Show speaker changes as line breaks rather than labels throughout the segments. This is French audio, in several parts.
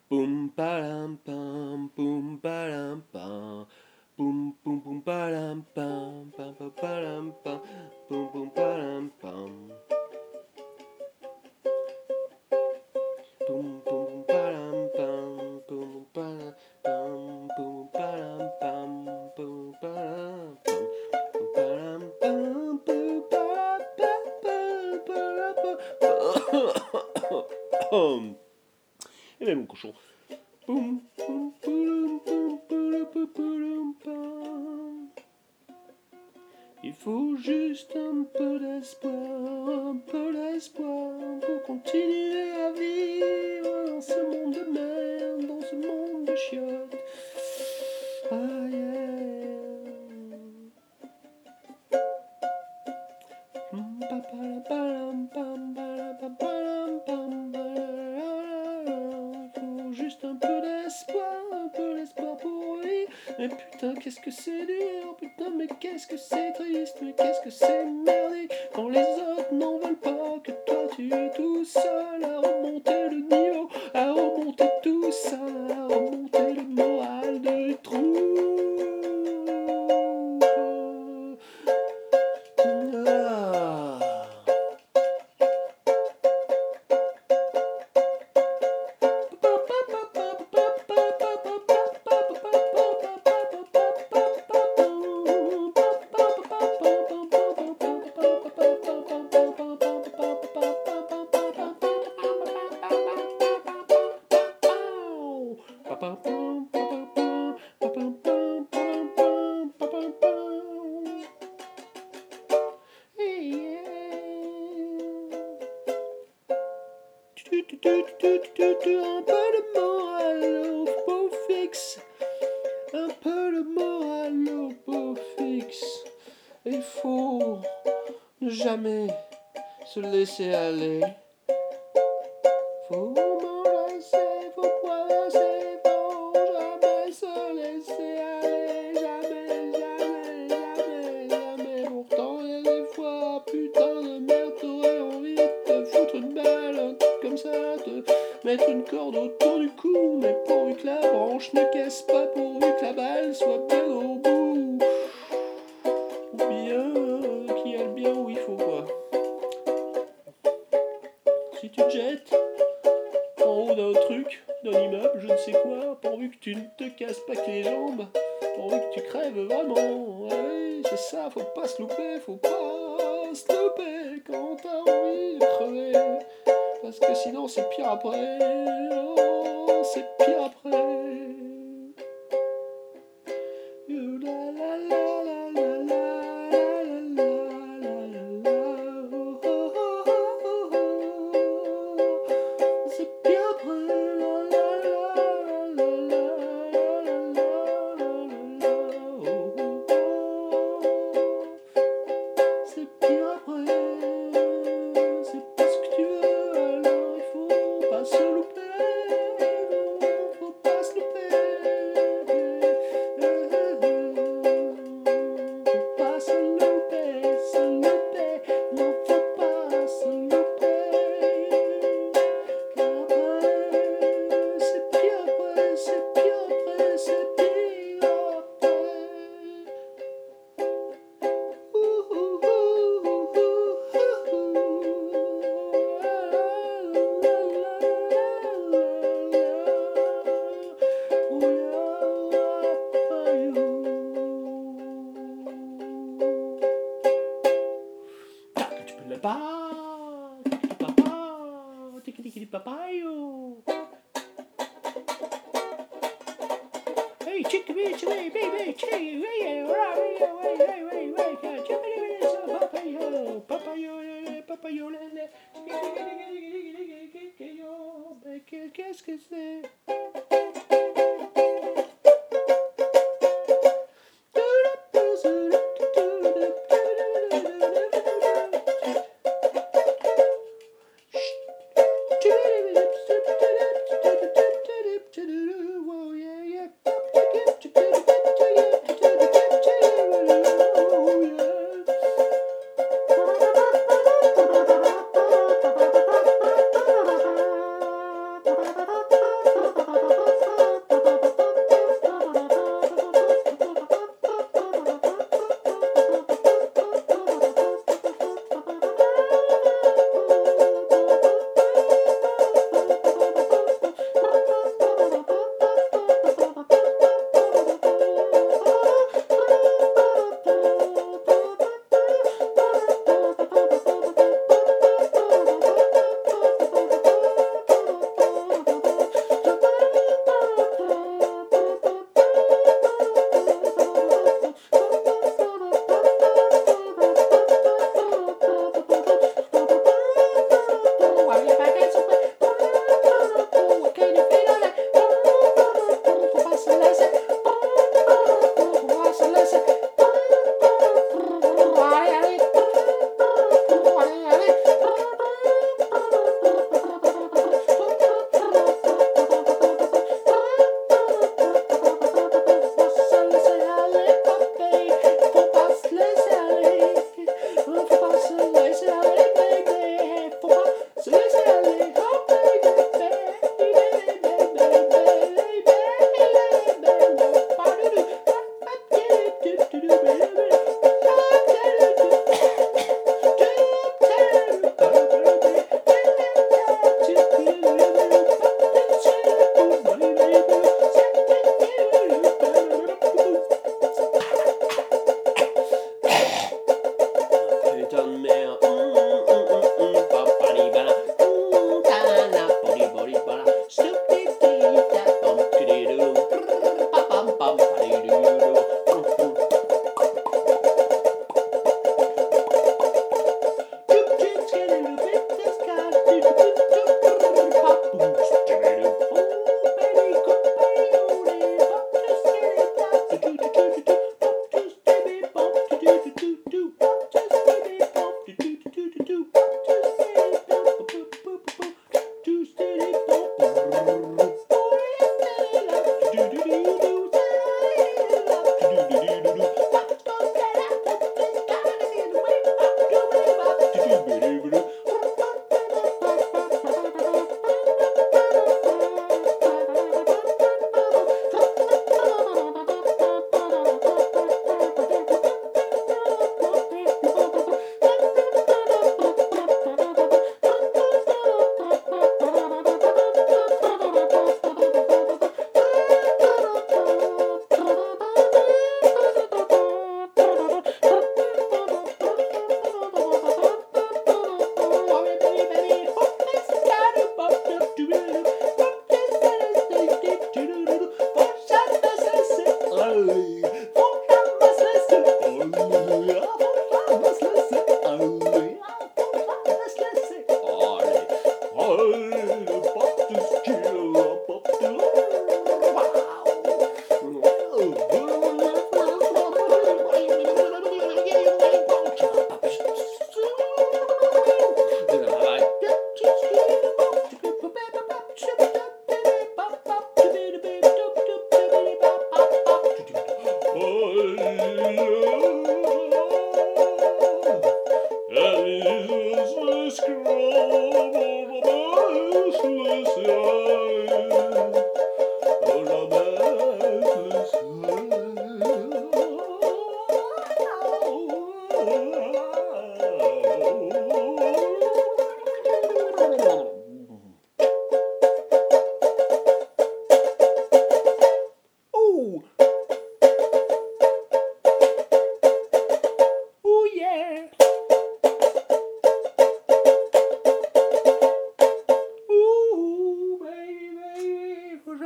Boum palam pam, boum palam pam, boum boum boum palam pam, pam pam palam pam, boum boum palam pam. Boum boum palam pam, boum palam pam, boum palam pam, boum palam pam, boum palam pam, boum palam pam. Et même mon cochon. Boum boum boum boum boum boum pam. Il faut juste un peu d'espoir pour continuer à vivre dans ce monde de merde, dans ce monde de chiottes. Ah yeah. Il faut juste un peu d'espoir pour vivre. Mais putain, qu'est-ce que c'est dur, putain, mais qu'est-ce que c'est triste, mais qu'est-ce que c'est merdique quand les autres n'en veulent pas, que toi tu es tout seul à remonter le niveau, à remonter tout ça, à remonter le moral de troupe. Ah. Un peu de morale au beau fixe, un peu de morale au beau fixe. Il faut ne jamais se laisser aller. Faut m'enlacer, faut poilasser, faut jamais se laisser aller. Jamais. Pourtant, il y a des fois, putain de merde, t'aurais envie de te foutre une balle, un truc comme ça, te mettre une corde autour du cou, mais pourvu que la branche ne casse pas, pourvu que la balle soit bien au bout. Ou bien qu'il y a le bien où il faut, quoi. Si tu te jettes en haut d'un truc, d'un immeuble, je ne sais quoi, pourvu que tu ne te casses pas que les jambes, pourvu que tu crèves vraiment. Ouais, c'est ça, faut pas se louper quand t'as envie de crever. Parce que sinon c'est pire après. Oh, c'est pire après. C'est pire après. C'est pire après. C'est pas ce que tu veux, alors il faut pas se louper. Faut pas se louper. Faut pas se louper. Non, faut pas se louper. Car après, c'est pire après, c'est pire après, c'est pire après. Hey, chicken, baby, chicken, qu'est-ce que c'est?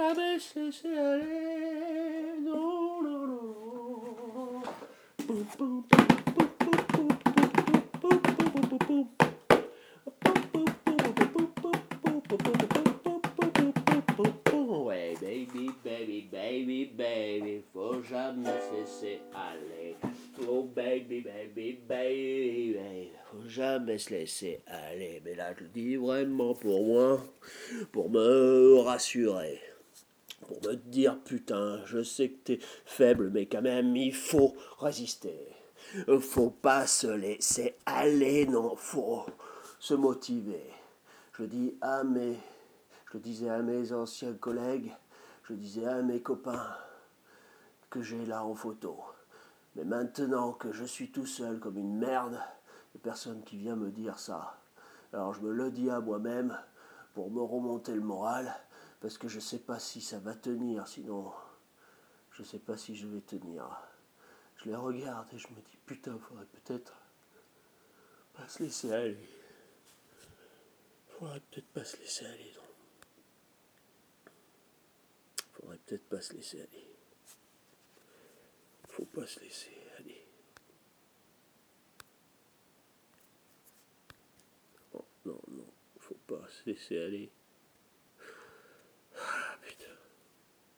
jamais se laisser aller. Non, non, non. Poum, poum, poum, poum, poum, poum, poum, poum, poum. Ouais, baby, baby, baby, baby, faut jamais se laisser aller. Oh, baby, baby, baby, faut jamais se laisser aller. Mais là, je le dis vraiment pour moi, pour me rassurer. Pour me dire, putain, je sais que t'es faible, mais quand même, il faut résister. Faut pas se laisser aller, non, faut se motiver. Je dis à mes, je le disais à mes anciens collègues, je disais à mes copains que j'ai là en photo. Mais maintenant que je suis tout seul comme une merde, il n'y a personne qui vient me dire ça. Alors je me le dis à moi-même pour me remonter le moral, parce que je ne sais pas si ça va tenir, sinon je ne sais pas si je vais tenir. Je les regarde et je me dis, putain, il faudrait peut-être pas se laisser aller. Faudrait peut-être pas se laisser aller. Faudrait peut-être pas se laisser aller. Faut pas se laisser aller. Oh, non, non, faut pas se laisser aller.